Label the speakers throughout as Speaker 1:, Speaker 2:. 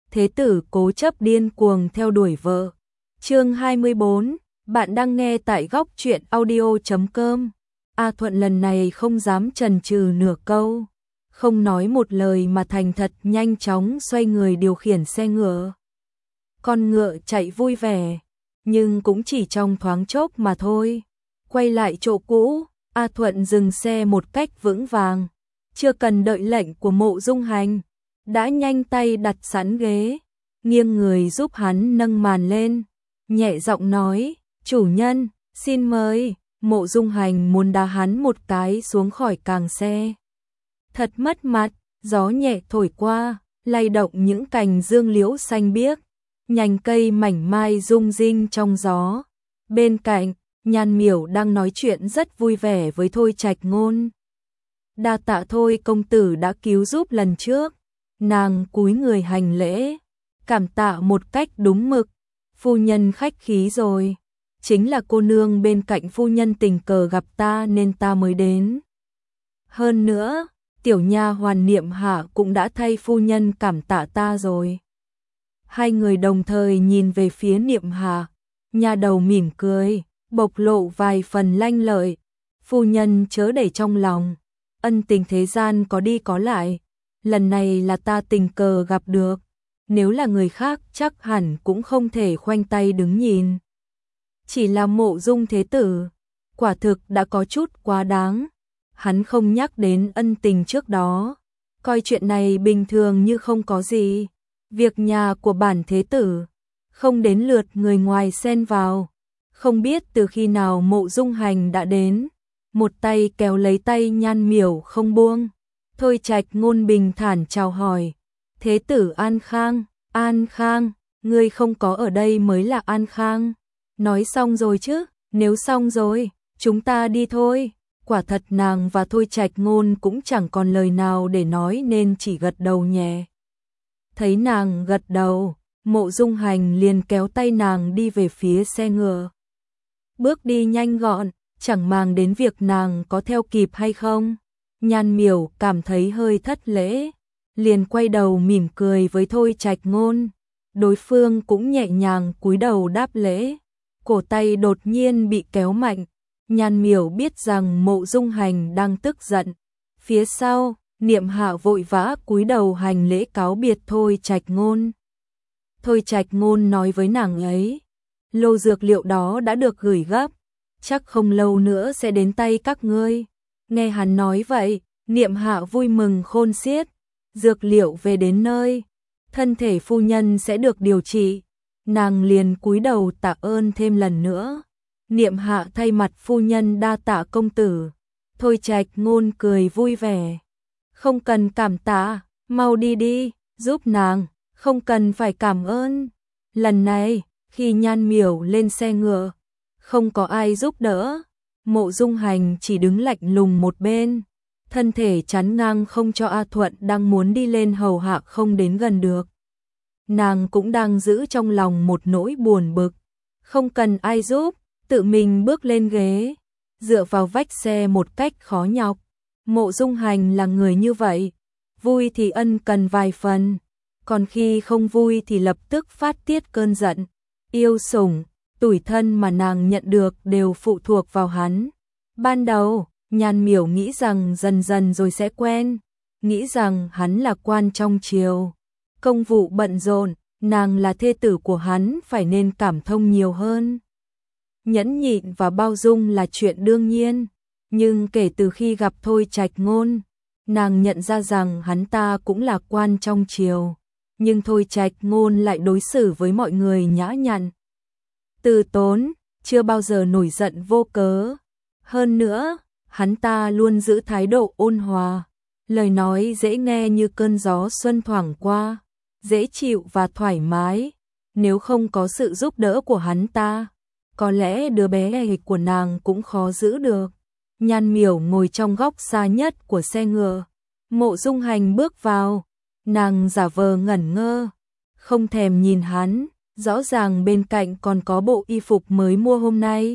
Speaker 1: thế tử cố chấp điên cuồng theo đuổi vợ. Chương 24, bạn đang nghe tại góc truyện audio.com. A Thuận lần này không dám chần chừ nửa câu, không nói một lời mà thành thật nhanh chóng xoay người điều khiển xe ngựa. Con ngựa chạy vui vẻ, nhưng cũng chỉ trong thoáng chốc mà thôi. Quay lại chỗ cũ, A Thuận dừng xe một cách vững vàng, chưa cần đợi lệnh của Mộ Dung Hành, đã nhanh tay đặt sẵn ghế, nghiêng người giúp hắn nâng màn lên, nhẹ giọng nói, chủ nhân, xin mời. Mộ Dung Hành muốn đá hắn một cái xuống khỏi càng xe. Thật mất mặt, gió nhẹ thổi qua, lay động những cành dương liễu xanh biếc, nhành cây mảnh mai rung rinh trong gió. Bên cạnh, Nhan Miểu đang nói chuyện rất vui vẻ với Thôi Trạch Ngôn. Đa tạ Thôi công tử đã cứu giúp lần trước. Nàng cúi người hành lễ, cảm tạ một cách đúng mực. Phu nhân khách khí rồi, chính là cô nương bên cạnh phu nhân tình cờ gặp ta nên ta mới đến. Hơn nữa, tiểu nha hoàn Niệm Hạ cũng đã thay phu nhân cảm tạ ta rồi. Hai người đồng thời nhìn về phía Niệm Hạ, nha đầu mỉm cười, bộc lộ vài phần lanh lợi. Phu nhân chớ để trong lòng, ân tình thế gian có đi có lại, lần này là ta tình cờ gặp được, nếu là người khác chắc hẳn cũng không thể khoanh tay đứng nhìn. Chỉ là Mộ Dung thế tử, quả thực đã có chút quá đáng. Hắn không nhắc đến ân tình trước đó, coi chuyện này bình thường như không có gì. Việc nhà của bản thế tử, không đến lượt người ngoài xen vào. Không biết từ khi nào Mộ Dung Hành đã đến, một tay kéo lấy tay Nhan Miểu không buông. Thôi Trạch Ngôn bình thản chào hỏi, thế tử An Khang, An Khang, ngươi không có ở đây mới là An Khang. Nói xong rồi chứ, nếu xong rồi, chúng ta đi thôi. Quả thật nàng và Thôi Trạch Ngôn cũng chẳng còn lời nào để nói nên chỉ gật đầu nhẹ. Thấy nàng gật đầu, Mộ Dung Hành liền kéo tay nàng đi về phía xe ngựa. Bước đi nhanh gọn, chẳng màng đến việc nàng có theo kịp hay không. Nhan Miểu cảm thấy hơi thất lễ, liền quay đầu mỉm cười với Thôi Trạch Ngôn. Đối phương cũng nhẹ nhàng cúi đầu đáp lễ. Cổ tay đột nhiên bị kéo mạnh, Nhan Miểu biết rằng Mộ Dung Hành đang tức giận. Phía sau, Niệm Hạ vội vã cúi đầu hành lễ cáo biệt Thôi Trạch Ngôn. Thôi Trạch Ngôn nói với nàng ấy, lô dược liệu đó đã được gửi gấp, chắc không lâu nữa sẽ đến tay các ngươi. Nghe hắn nói vậy, Niệm Hạ vui mừng khôn xiết, dược liệu về đến nơi, thân thể phu nhân sẽ được điều trị. Nàng liền cúi đầu tạ ơn thêm lần nữa. Niệm Hạ thay mặt phu nhân đa tạ công tử. Thôi Trạch Ngôn cười vui vẻ. Không cần cảm tạ, mau đi đi, giúp nàng, không cần phải cảm ơn. Lần này, khi Nhan Miểu lên xe ngựa, không có ai giúp đỡ. Mộ Dung Hành chỉ đứng lạnh lùng một bên, thân thể chắn ngang không cho A Thuận đang muốn đi lên hầu hạ không đến gần được. Nàng cũng đang giữ trong lòng một nỗi buồn bực, không cần ai giúp, tự mình bước lên ghế, dựa vào vách xe một cách khó nhọc. Mộ Dung Hành là người như vậy, vui thì ân cần vài phần, còn khi không vui thì lập tức phát tiết cơn giận. Yêu sủng, tủi thân mà nàng nhận được đều phụ thuộc vào hắn. Ban đầu, Nhan Miểu nghĩ rằng dần dần rồi sẽ quen, nghĩ rằng hắn là quan trong triều, công vụ bận rộn, nàng là thê tử của hắn phải nên cảm thông nhiều hơn. Nhẫn nhịn và bao dung là chuyện đương nhiên, nhưng kể từ khi gặp Thôi Trạch Ngôn, nàng nhận ra rằng hắn ta cũng là quan trong triều, nhưng Thôi Trạch Ngôn lại đối xử với mọi người nhã nhặn, từ tốn, chưa bao giờ nổi giận vô cớ. Hơn nữa, hắn ta luôn giữ thái độ ôn hòa, lời nói dễ nghe như cơn gió xuân thoảng qua, dễ chịu và thoải mái. Nếu không có sự giúp đỡ của hắn ta, có lẽ đứa bé hịch của nàng cũng khó giữ được. Nhan Miểu ngồi trong góc xa nhất của xe ngựa. Mộ Dung Hành bước vào, nàng giả vờ ngẩn ngơ, không thèm nhìn hắn, rõ ràng bên cạnh còn có bộ y phục mới mua hôm nay.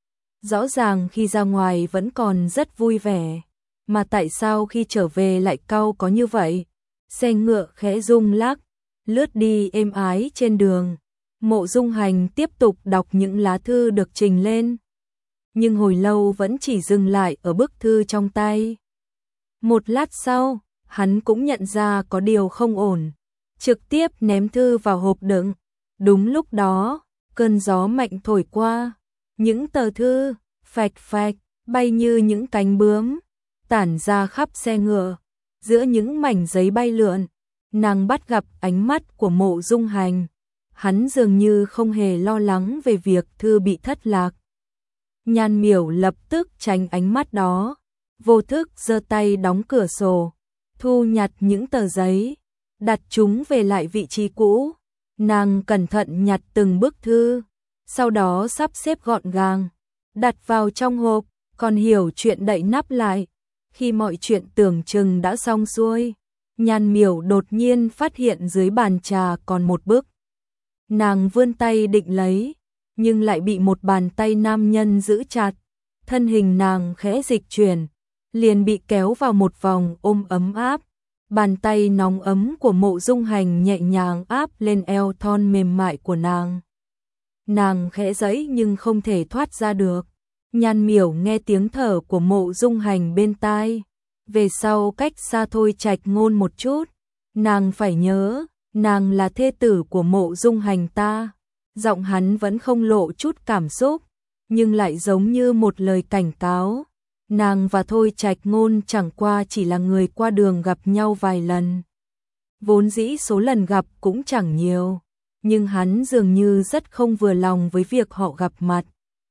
Speaker 1: Rõ ràng khi ra ngoài vẫn còn rất vui vẻ, mà tại sao khi trở về lại cau có như vậy? Xe ngựa khẽ rung lắc, lướt đi êm ái trên đường. Mộ Dung Hành tiếp tục đọc những lá thư được trình lên, nhưng hồi lâu vẫn chỉ dừng lại ở bức thư trong tay. Một lát sau, hắn cũng nhận ra có điều không ổn, trực tiếp ném thư vào hộp đựng. Đúng lúc đó, cơn gió mạnh thổi qua, những tờ thư phạch phạch bay như những cánh bướm, tản ra khắp xe ngựa. Giữa những mảnh giấy bay lượn, nàng bắt gặp ánh mắt của Mộ Dung Hành. Hắn dường như không hề lo lắng về việc thư bị thất lạc. Nhan Miểu lập tức tránh ánh mắt đó, vô thức giơ tay đóng cửa sổ, thu nhặt những tờ giấy, đặt chúng về lại vị trí cũ. Nàng cẩn thận nhặt từng bức thư, sau đó sắp xếp gọn gàng, đặt vào trong hộp, còn hiểu chuyện đậy nắp lại. Khi mọi chuyện tưởng chừng đã xong xuôi, Nhan Miểu đột nhiên phát hiện dưới bàn trà còn một bức. Nàng vươn tay định lấy, nhưng lại bị một bàn tay nam nhân giữ chặt. Thân hình nàng khẽ dịch chuyển, liền bị kéo vào một vòng ôm ấm áp. Bàn tay nóng ấm của Mộ Dung Hành nhẹ nhàng áp lên eo thon mềm mại của nàng. Nàng khẽ giãy nhưng không thể thoát ra được. Nhan Miểu nghe tiếng thở của Mộ Dung Hành bên tai. Về sau cách xa Thôi Trạch Ngôn một chút, nàng phải nhớ, nàng là thê tử của Mộ Dung Hành ta. Giọng hắn vẫn không lộ chút cảm xúc, nhưng lại giống như một lời cảnh cáo. Nàng và Thôi Trạch Ngôn chẳng qua chỉ là người qua đường gặp nhau vài lần. Vốn dĩ số lần gặp cũng chẳng nhiều, nhưng hắn dường như rất không vừa lòng với việc họ gặp mặt.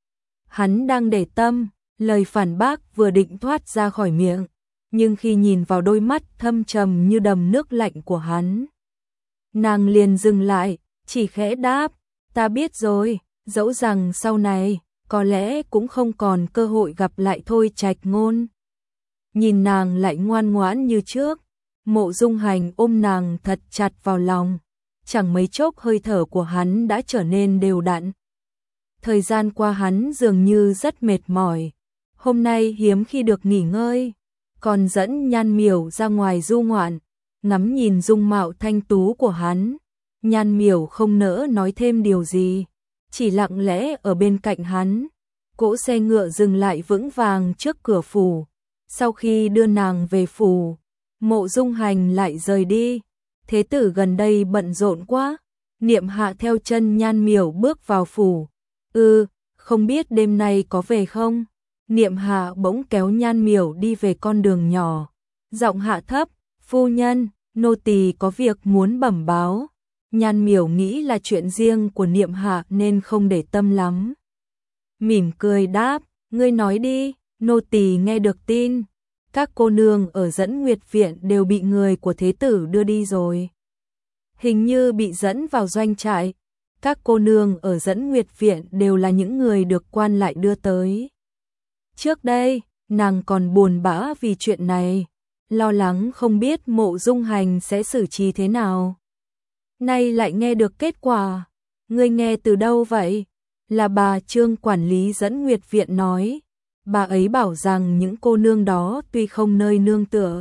Speaker 1: Hắn đang để tâm, lời phản bác vừa định thoát ra khỏi miệng, nhưng khi nhìn vào đôi mắt thâm trầm như đầm nước lạnh của hắn, nàng liền dừng lại, chỉ khẽ đáp, ta biết rồi, dẫu rằng sau này có lẽ cũng không còn cơ hội gặp lại Thôi Trạch Ngôn. Nhìn nàng lại ngoan ngoãn như trước, Mộ Dung Hành ôm nàng thật chặt vào lòng, chẳng mấy chốc hơi thở của hắn đã trở nên đều đặn. Thời gian qua hắn dường như rất mệt mỏi, hôm nay hiếm khi được nghỉ ngơi, còn dẫn Nhan Miểu ra ngoài du ngoạn, ngắm nhìn dung mạo thanh tú của hắn. Nhan Miểu không nỡ nói thêm điều gì, chỉ lặng lẽ ở bên cạnh hắn. Cỗ xe ngựa dừng lại vững vàng trước cửa phủ. Sau khi đưa nàng về phủ, Mộ Dung Hành lại rời đi. Thế tử gần đây bận rộn quá. Niệm Hạ theo chân Nhan Miểu bước vào phủ. Không biết đêm nay có về không? Niệm Hạ bỗng kéo Nhan Miểu đi về con đường nhỏ. Giọng hạ thấp, phu nhân, nô tỳ có việc muốn bẩm báo. Nhan Miểu nghĩ là chuyện riêng của Niệm Hạ nên không để tâm lắm. Mỉm cười đáp, ngươi nói đi, nô tỳ nghe được tin. Các cô nương ở Dẫn Nguyệt Viện đều bị người của thế tử đưa đi rồi. Hình như bị dẫn vào doanh trại. Các cô nương ở Dẫn Nguyệt Viện đều là những người được quan lại đưa tới. Trước đây, nàng còn buồn bã vì chuyện này, lo lắng không biết Mộ Dung Hành sẽ xử trí thế nào. Nay lại nghe được kết quả. Ngươi nghe từ đâu vậy? Là bà Trương quản lý Dẫn Nguyệt Viện nói. Bà ấy bảo rằng những cô nương đó tuy không nơi nương tựa,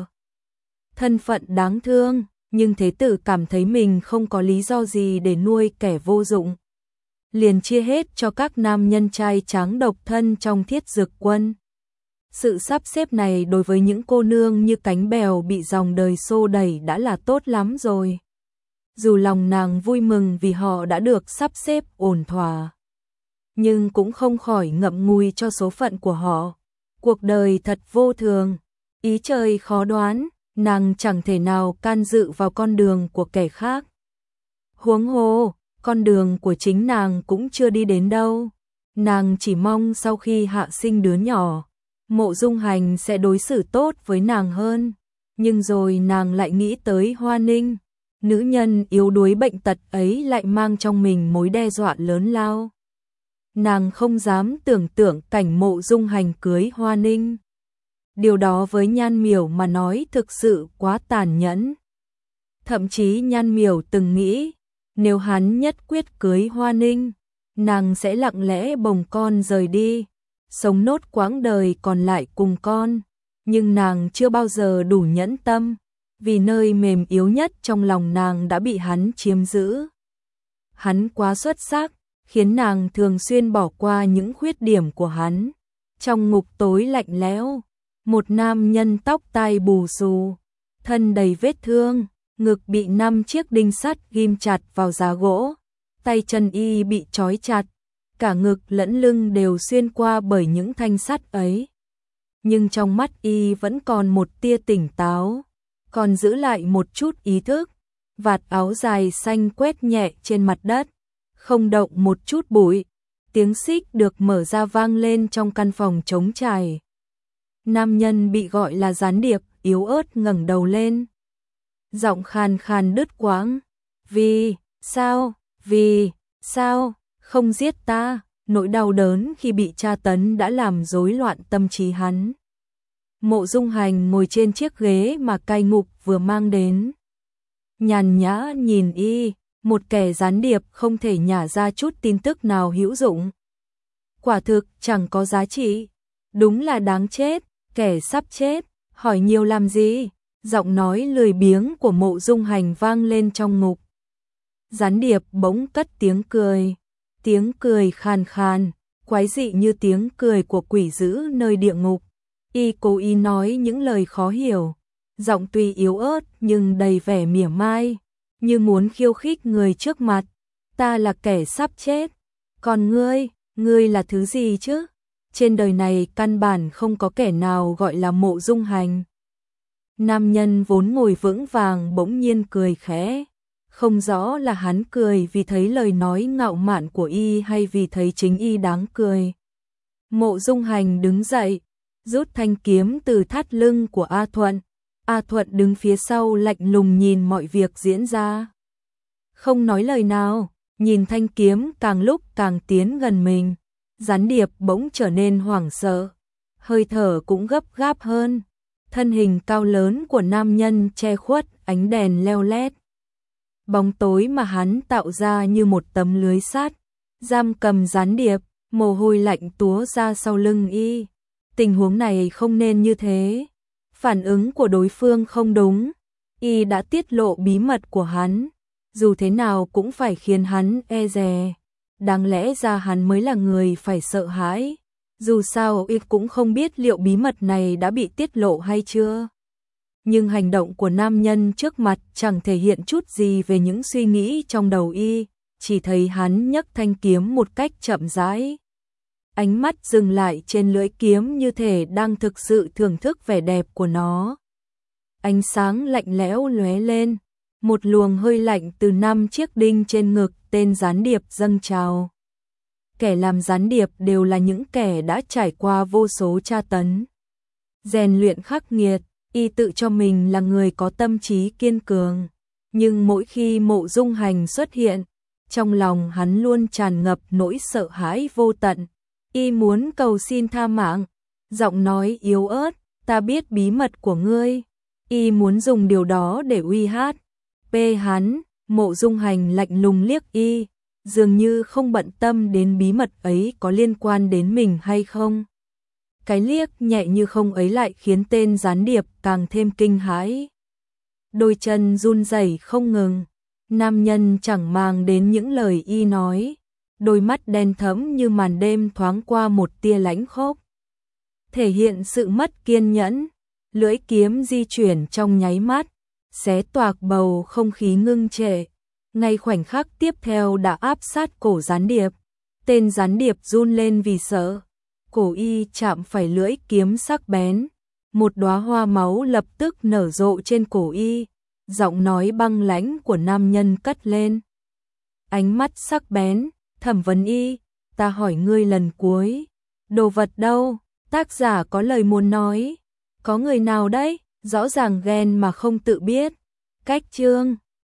Speaker 1: thân phận đáng thương, nhưng thế tử cảm thấy mình không có lý do gì để nuôi kẻ vô dụng, liền chia hết cho các nam nhân trai tráng độc thân trong Thiết Dực Quân. Sự sắp xếp này đối với những cô nương như cánh bèo bị dòng đời xô đẩy đã là tốt lắm rồi. Dù lòng nàng vui mừng vì họ đã được sắp xếp ổn thỏa, nhưng cũng không khỏi ngậm ngùi cho số phận của họ. Cuộc đời thật vô thường, ý trời khó đoán, nàng chẳng thể nào can dự vào con đường của kẻ khác. Huống hồ, con đường của chính nàng cũng chưa đi đến đâu. Nàng chỉ mong sau khi hạ sinh đứa nhỏ, Mộ Dung Hành sẽ đối xử tốt với nàng hơn. Nhưng rồi nàng lại nghĩ tới Hoa Ninh, nữ nhân yếu đuối bệnh tật ấy lại mang trong mình mối đe dọa lớn lao. Nàng không dám tưởng tượng cảnh Mộ Dung Hành cưới Hoa Ninh. Điều đó với Nhan Miểu mà nói thực sự quá tàn nhẫn. Thậm chí Nhan Miểu từng nghĩ, nếu hắn nhất quyết cưới Hoa Ninh, nàng sẽ lặng lẽ bồng con rời đi, sống nốt quãng đời còn lại cùng con. Nhưng nàng chưa bao giờ đủ nhẫn tâm, vì nơi mềm yếu nhất trong lòng nàng đã bị hắn chiếm giữ. Hắn quá xuất sắc, khiến nàng thường xuyên bỏ qua những khuyết điểm của hắn. Trong ngục tối lạnh lẽo, một nam nhân tóc tai bù xù, thân đầy vết thương, ngực bị 5 chiếc đinh sắt ghim chặt vào giá gỗ, tay chân y bị trói chặt, cả ngực lẫn lưng đều xuyên qua bởi những thanh sắt ấy. Nhưng trong mắt y vẫn còn một tia tỉnh táo, còn giữ lại một chút ý thức. Vạt áo dài xanh quét nhẹ trên mặt đất, không động một chút bụi. Tiếng xích được mở ra vang lên trong căn phòng trống trải. Nam nhân bị gọi là gián điệp yếu ớt ngẩng đầu lên, giọng khàn khàn đứt quãng. Vì sao không giết ta? Nỗi đau đớn khi bị tra tấn đã làm rối loạn tâm trí hắn. Mộ Dung Hành ngồi trên chiếc ghế mà cai ngục vừa mang đến, nhàn nhã nhìn y, một kẻ gián điệp không thể nhả ra chút tin tức nào hữu dụng. Quả thực chẳng có giá trị, đúng là đáng chết, kẻ sắp chết, hỏi nhiều làm gì? Giọng nói lười biếng của Mộ Dung Hành vang lên trong ngục. Gián điệp bỗng cất tiếng cười khàn khàn, quái dị như tiếng cười của quỷ dữ nơi địa ngục. Y cố ý nói những lời khó hiểu, giọng tuy yếu ớt nhưng đầy vẻ mỉa mai, như muốn khiêu khích người trước mặt. Ta là kẻ sắp chết, còn ngươi là thứ gì chứ? Trên đời này căn bản không có kẻ nào gọi là Mộ Dung Hành. Nam nhân vốn ngồi vững vàng bỗng nhiên cười khẽ, không rõ là hắn cười vì thấy lời nói ngạo mạn của y hay vì thấy chính y đáng cười. Mộ Dung Hành đứng dậy, rút thanh kiếm từ thắt lưng của A Thuận. A Thuận đứng phía sau lạnh lùng nhìn mọi việc diễn ra, không nói lời nào, nhìn thanh kiếm càng lúc càng tiến gần mình. Gián điệp bỗng trở nên hoảng sợ, hơi thở cũng gấp gáp hơn. Thân hình cao lớn của nam nhân che khuất ánh đèn leo lét. Bóng tối mà hắn tạo ra như một tấm lưới sắt, giam cầm gián điệp, mồ hôi lạnh túa ra sau lưng y. Tình huống này không nên như thế. Phản ứng của đối phương không đúng. Y đã tiết lộ bí mật của hắn, dù thế nào cũng phải khiến hắn e dè. Đáng lẽ ra hắn mới là người phải sợ hãi. Dù sao y cũng không biết liệu bí mật này đã bị tiết lộ hay chưa. Nhưng hành động của nam nhân trước mặt chẳng thể hiện chút gì về những suy nghĩ trong đầu y, chỉ thấy hắn nhấc thanh kiếm một cách chậm rãi. Ánh mắt dừng lại trên lưỡi kiếm như thể đang thực sự thưởng thức vẻ đẹp của nó. Ánh sáng lạnh lẽo lóe lên, một luồng hơi lạnh từ 5 chiếc đinh trên ngực tên gián điệp dâng trào. Kẻ làm gián điệp đều là những kẻ đã trải qua vô số tra tấn, rèn luyện khắc nghiệt. Y tự cho mình là người có tâm trí kiên cường, nhưng mỗi khi Mộ Dung Hành xuất hiện, trong lòng hắn luôn tràn ngập nỗi sợ hãi vô tận. Y muốn cầu xin tha mạng, giọng nói yếu ớt, ta biết bí mật của ngươi. Y muốn dùng điều đó để uy hiếp hắn. Mộ Dung Hành lạnh lùng liếc y, dường như không bận tâm đến bí mật ấy có liên quan đến mình hay không. Cái liếc nhẹ như không ấy lại khiến tên gián điệp càng thêm kinh hãi. Đôi chân run rẩy không ngừng. Nam nhân chẳng màng đến những lời y nói, đôi mắt đen thẫm như màn đêm thoáng qua một tia lãnh khốc, thể hiện sự mất kiên nhẫn. Lưỡi kiếm di chuyển trong nháy mắt, xé toạc bầu không khí ngưng trệ. Ngay khoảnh khắc tiếp theo đã áp sát cổ gián điệp. Tên gián điệp run lên vì sợ. Cổ y chạm phải lưỡi kiếm sắc bén, một đóa hoa máu lập tức nở rộ trên cổ y. Giọng nói băng lãnh của nam nhân cất lên, ánh mắt sắc bén, thẩm vấn y, ta hỏi ngươi lần cuối, đồ vật đâu? Tác giả có lời muốn nói. Có người nào đấy? Rõ ràng ghen mà không tự biết. Cách chương